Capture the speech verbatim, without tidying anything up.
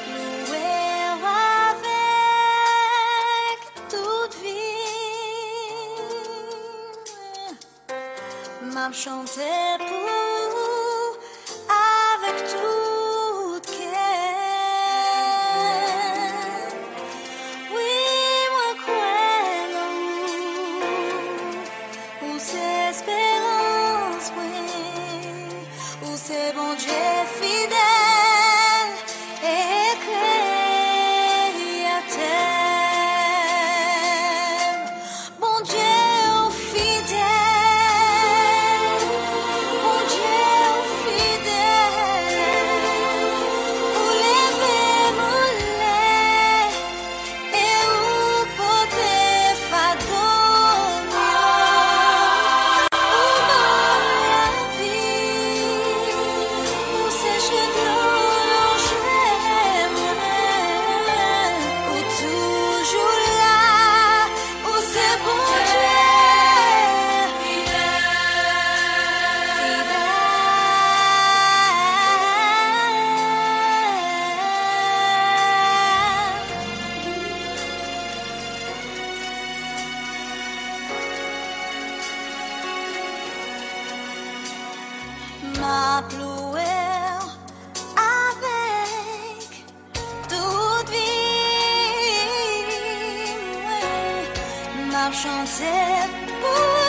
louer avec toute vie, m'a chanter pour avec toute cœur. Oui, moi crois en vous, où c'est espérance, oui, où c'est bon Dieu fidèle et créateur. Bon Dieu fidèle, bon Dieu fidèle, pour lever mon lait et où porter fardeau, où la vie, où sécher l'eau, j'aimerais, où toujours là, où c'est bon Dieu m'a ploué avec toute vie, m'a chanté pour